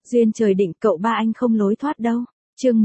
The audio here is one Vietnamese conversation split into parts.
Duyên trời định cậu ba anh không lối thoát đâu. Chương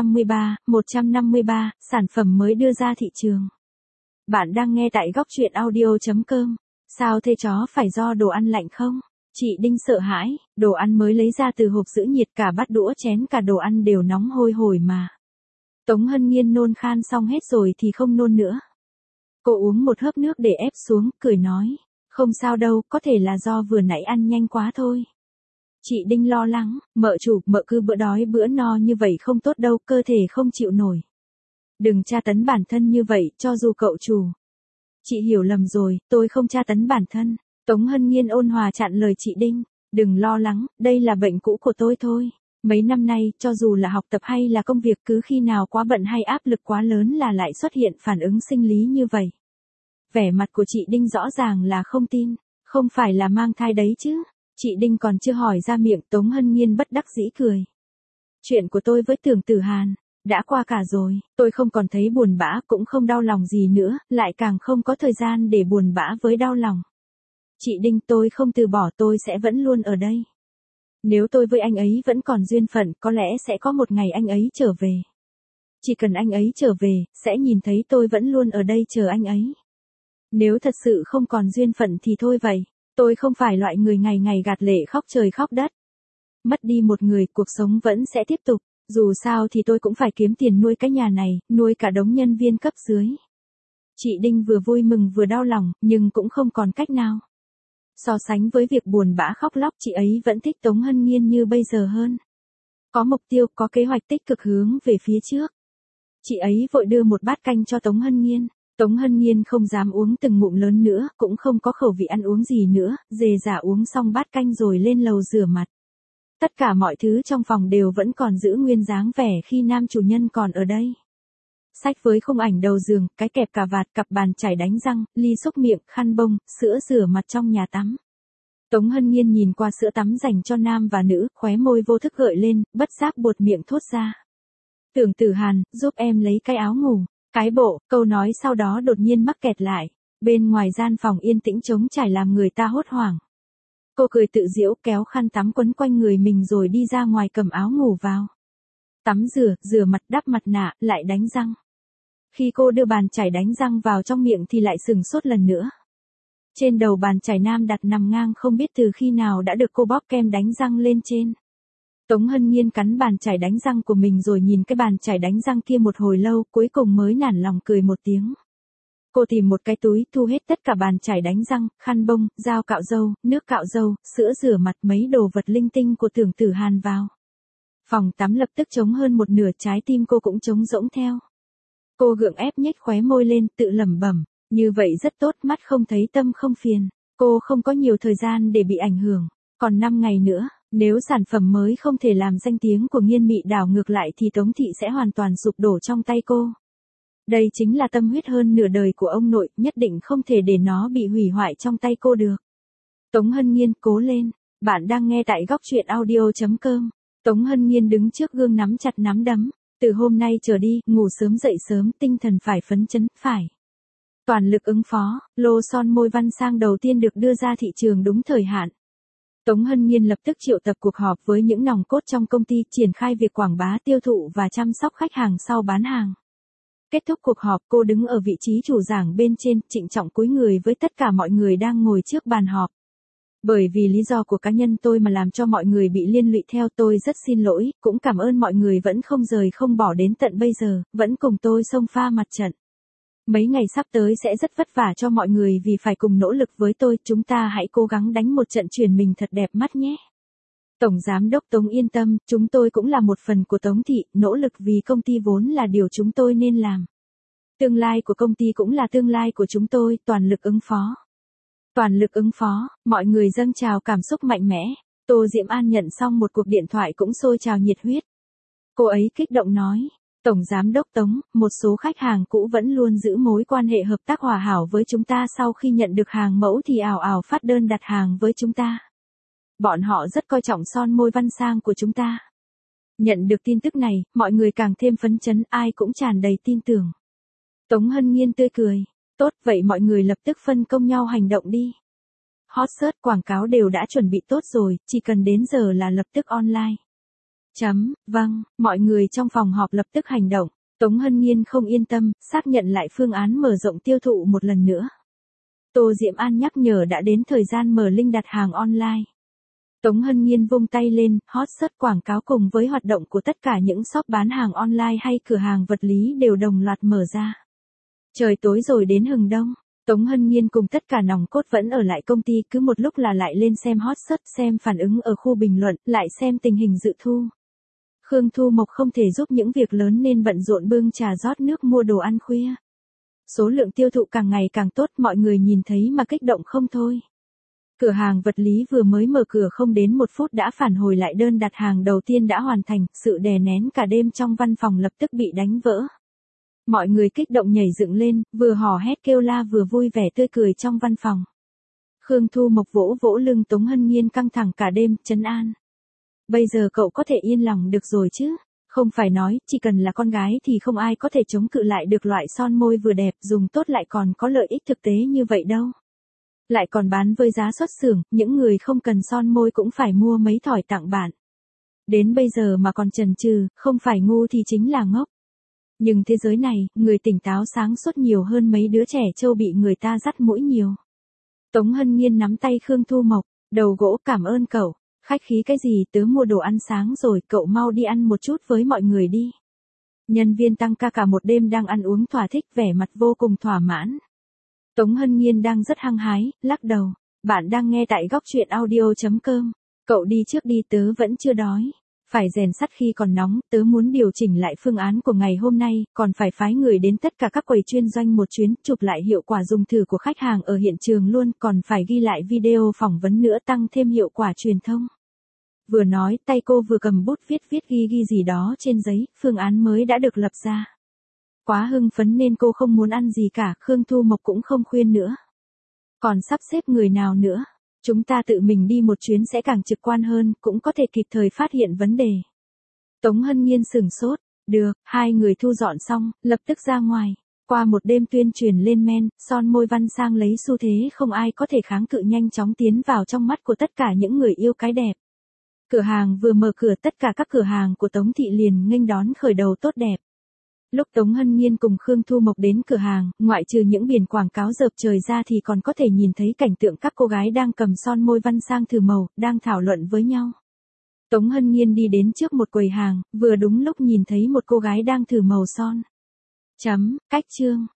153, sản phẩm mới đưa ra thị trường. Bạn đang nghe tại góc truyện audio.com. Sao thế chó phải do đồ ăn lạnh không? Chị Đinh sợ hãi, đồ ăn mới lấy ra từ hộp giữ nhiệt, cả bát đũa chén cả đồ ăn đều nóng hôi hổi mà. Tống Hân Nhiên nôn khan xong hết rồi thì không nôn nữa. Cô uống một hớp nước để ép xuống, cười nói, không sao đâu, có thể là do vừa nãy ăn nhanh quá thôi. Chị Đinh lo lắng, mợ chủ, mợ cứ bữa đói bữa no như vậy không tốt đâu, cơ thể không chịu nổi. Đừng tra tấn bản thân như vậy, cho dù cậu chủ. Chị hiểu lầm rồi, tôi không tra tấn bản thân. Tống Hân Nhiên ôn hòa chặn lời chị Đinh, đừng lo lắng, đây là bệnh cũ của tôi thôi. Mấy năm nay, cho dù là học tập hay là công việc, cứ khi nào quá bận hay áp lực quá lớn là lại xuất hiện phản ứng sinh lý như vậy. Vẻ mặt của chị Đinh rõ ràng là không tin, không phải là mang thai đấy chứ. Chị Đinh còn chưa hỏi ra miệng, Tống Hân Nhiên bất đắc dĩ cười. Chuyện của tôi với Tưởng Tử Hàn đã qua cả rồi, tôi không còn thấy buồn bã, cũng không đau lòng gì nữa, lại càng không có thời gian để buồn bã với đau lòng. Chị Đinh, tôi không từ bỏ, tôi sẽ vẫn luôn ở đây. Nếu tôi với anh ấy vẫn còn duyên phận, có lẽ sẽ có một ngày anh ấy trở về. Chỉ cần anh ấy trở về, sẽ nhìn thấy tôi vẫn luôn ở đây chờ anh ấy. Nếu thật sự không còn duyên phận thì thôi vậy. Tôi không phải loại người ngày ngày gạt lệ khóc trời khóc đất. Mất đi một người, cuộc sống vẫn sẽ tiếp tục. Dù sao thì tôi cũng phải kiếm tiền nuôi cái nhà này, nuôi cả đống nhân viên cấp dưới. Chị Đinh vừa vui mừng vừa đau lòng, nhưng cũng không còn cách nào. So sánh với việc buồn bã khóc lóc, chị ấy vẫn thích Tống Hân Nhiên như bây giờ hơn. Có mục tiêu, có kế hoạch tích cực hướng về phía trước. Chị ấy vội đưa một bát canh cho Tống Hân Nhiên. Tống Hân Nhiên không dám uống từng ngụm lớn nữa, cũng không có khẩu vị ăn uống gì nữa, dề dả uống xong bát canh rồi lên lầu rửa mặt. Tất cả mọi thứ trong phòng đều vẫn còn giữ nguyên dáng vẻ khi nam chủ nhân còn ở đây. Sách với khung ảnh đầu giường, cái kẹp cà vạt, cặp bàn chải đánh răng, ly xúc miệng, khăn bông, sữa rửa mặt trong nhà tắm. Tống Hân Nhiên nhìn qua sữa tắm dành cho nam và nữ, khóe môi vô thức gợi lên, bất giác buột miệng thốt ra. Tưởng Tử Hàn, giúp em lấy cái áo ngủ. Cái bộ, câu nói sau đó đột nhiên mắc kẹt lại. Bên ngoài gian phòng yên tĩnh trống trải làm người ta hốt hoảng. Cô cười tự giễu, kéo khăn tắm quấn quanh người mình rồi đi ra ngoài cầm áo ngủ vào. Tắm rửa mặt, đắp mặt nạ, lại đánh răng. Khi cô đưa bàn chải đánh răng vào trong miệng thì lại sửng sốt lần nữa. Trên đầu bàn chải nam đặt nằm ngang không biết từ khi nào đã được cô bóp kem đánh răng lên trên. Tống Hân Nhiên cắn bàn chải đánh răng của mình rồi nhìn cái bàn chải đánh răng kia một hồi lâu, cuối cùng mới nản lòng cười một tiếng. Cô tìm một cái túi, thu hết tất cả bàn chải đánh răng, khăn bông, dao cạo râu, nước cạo râu, sữa rửa mặt, mấy đồ vật linh tinh của Tưởng Tử Hàn vào. Phòng tắm lập tức trống hơn một nửa, trái tim cô cũng trống rỗng theo. Cô gượng ép nhếch khóe môi lên, tự lẩm bẩm, như vậy rất tốt, mắt không thấy tâm không phiền. Cô không có nhiều thời gian để bị ảnh hưởng, còn 5 ngày nữa. Nếu sản phẩm mới không thể làm danh tiếng của Nghiên Mị đảo ngược lại thì Tống Thị sẽ hoàn toàn sụp đổ trong tay cô. Đây chính là tâm huyết hơn nửa đời của ông nội, nhất định không thể để nó bị hủy hoại trong tay cô được. Tống Hân Nhiên, cố lên. Bạn đang nghe tại góc truyện audio.com. Tống Hân Nhiên đứng trước gương nắm chặt nắm đấm. Từ hôm nay trở đi, ngủ sớm dậy sớm, tinh thần phải phấn chấn, phải. Toàn lực ứng phó, lô son môi văn sang đầu tiên được đưa ra thị trường đúng thời hạn. Tống Hân Nhiên lập tức triệu tập cuộc họp với những nòng cốt trong công ty, triển khai việc quảng bá, tiêu thụ và chăm sóc khách hàng sau bán hàng. Kết thúc cuộc họp, cô đứng ở vị trí chủ giảng bên trên, trịnh trọng cúi người với tất cả mọi người đang ngồi trước bàn họp. Bởi vì lý do của cá nhân tôi mà làm cho mọi người bị liên lụy theo, tôi rất xin lỗi, cũng cảm ơn mọi người vẫn không rời không bỏ đến tận bây giờ, vẫn cùng tôi xông pha mặt trận. Mấy ngày sắp tới sẽ rất vất vả cho mọi người vì phải cùng nỗ lực với tôi, chúng ta hãy cố gắng đánh một trận truyền mình thật đẹp mắt nhé. Tổng Giám đốc Tống yên tâm, chúng tôi cũng là một phần của Tống Thị, nỗ lực vì công ty vốn là điều chúng tôi nên làm. Tương lai của công ty cũng là tương lai của chúng tôi, toàn lực ứng phó. Toàn lực ứng phó, mọi người dâng trào cảm xúc mạnh mẽ. Tô Diễm An nhận xong một cuộc điện thoại cũng sôi trào nhiệt huyết. Cô ấy kích động nói. Tổng Giám đốc Tống, một số khách hàng cũ vẫn luôn giữ mối quan hệ hợp tác hòa hảo với chúng ta, sau khi nhận được hàng mẫu thì ào ào phát đơn đặt hàng với chúng ta. Bọn họ rất coi trọng son môi văn sang của chúng ta. Nhận được tin tức này, mọi người càng thêm phấn chấn, ai cũng tràn đầy tin tưởng. Tống Hân Nhiên tươi cười. Tốt, vậy mọi người lập tức phân công nhau hành động đi. hot search quảng cáo đều đã chuẩn bị tốt rồi, chỉ cần đến giờ là lập tức online. Vâng, mọi người trong phòng họp lập tức hành động. Tống Hân Nhiên không yên tâm, xác nhận lại phương án mở rộng tiêu thụ một lần nữa. Tô Diệm An nhắc nhở đã đến thời gian mở link đặt hàng online. Tống Hân Nhiên vung tay lên, hot search quảng cáo cùng với hoạt động của tất cả những shop bán hàng online hay cửa hàng vật lý đều đồng loạt mở ra. Trời tối rồi đến hừng đông, Tống Hân Nhiên cùng tất cả nòng cốt vẫn ở lại công ty, cứ một lúc là lại lên xem hot search, xem phản ứng ở khu bình luận, lại xem tình hình dự thu. Khương Thu Mộc không thể giúp những việc lớn nên bận rộn bưng trà rót nước mua đồ ăn khuya. Số lượng tiêu thụ càng ngày càng tốt, mọi người nhìn thấy mà kích động không thôi. Cửa hàng vật lý vừa mới mở cửa không đến 1 phút đã phản hồi lại đơn đặt hàng đầu tiên đã hoàn thành, sự đè nén cả đêm trong văn phòng lập tức bị đánh vỡ. Mọi người kích động nhảy dựng lên, vừa hò hét kêu la vừa vui vẻ tươi cười trong văn phòng. Khương Thu Mộc vỗ vỗ lưng Tống Hân Nhiên căng thẳng cả đêm, trấn an. Bây giờ cậu có thể yên lòng được rồi chứ? Không phải nói, chỉ cần là con gái thì không ai có thể chống cự lại được loại son môi vừa đẹp, dùng tốt lại còn có lợi ích thực tế như vậy đâu. Lại còn bán với giá xuất xưởng, những người không cần son môi cũng phải mua mấy thỏi tặng bạn. Đến bây giờ mà còn chần chừ, không phải ngu thì chính là ngốc. Nhưng thế giới này, người tỉnh táo sáng suốt nhiều hơn mấy đứa trẻ trâu bị người ta dắt mũi nhiều. Tống Hân Nhiên nắm tay Khương Thu Mộc, đầu gỗ cảm ơn cậu. Khách khí cái gì, tớ mua đồ ăn sáng rồi, cậu mau đi ăn một chút với mọi người đi. Nhân viên tăng ca cả một đêm đang ăn uống thỏa thích, vẻ mặt vô cùng thỏa mãn. Tống Hân Nhiên đang rất hăng hái, lắc đầu. Bạn đang nghe tại góc truyện audio.com. Cậu đi trước đi, tớ vẫn chưa đói. Phải rèn sắt khi còn nóng, tớ muốn điều chỉnh lại phương án của ngày hôm nay, còn phải phái người đến tất cả các quầy chuyên doanh một chuyến, chụp lại hiệu quả dùng thử của khách hàng ở hiện trường luôn, còn phải ghi lại video phỏng vấn nữa tăng thêm hiệu quả truyền thông. Vừa nói, tay cô vừa cầm bút viết ghi gì đó trên giấy, phương án mới đã được lập ra. Quá hưng phấn nên cô không muốn ăn gì cả, Khương Thu Mộc cũng không khuyên nữa. Còn sắp xếp người nào nữa? Chúng ta tự mình đi một chuyến sẽ càng trực quan hơn, cũng có thể kịp thời phát hiện vấn đề. Tống Hân Nhiên sửng sốt. Được, hai người thu dọn xong, lập tức ra ngoài. Qua một đêm tuyên truyền lên men, son môi Văn Sang lấy xu thế không ai có thể kháng cự nhanh chóng tiến vào trong mắt của tất cả những người yêu cái đẹp. Cửa hàng vừa mở cửa, tất cả các cửa hàng của Tống Thị liền nghênh đón khởi đầu tốt đẹp. Lúc Tống Hân Nhiên cùng Khương Thu Mộc đến cửa hàng, ngoại trừ những biển quảng cáo rợp trời ra thì còn có thể nhìn thấy cảnh tượng các cô gái đang cầm son môi Văn Sang thử màu, đang thảo luận với nhau. Tống Hân Nhiên đi đến trước một quầy hàng, vừa đúng lúc nhìn thấy một cô gái đang thử màu son. Cách chương.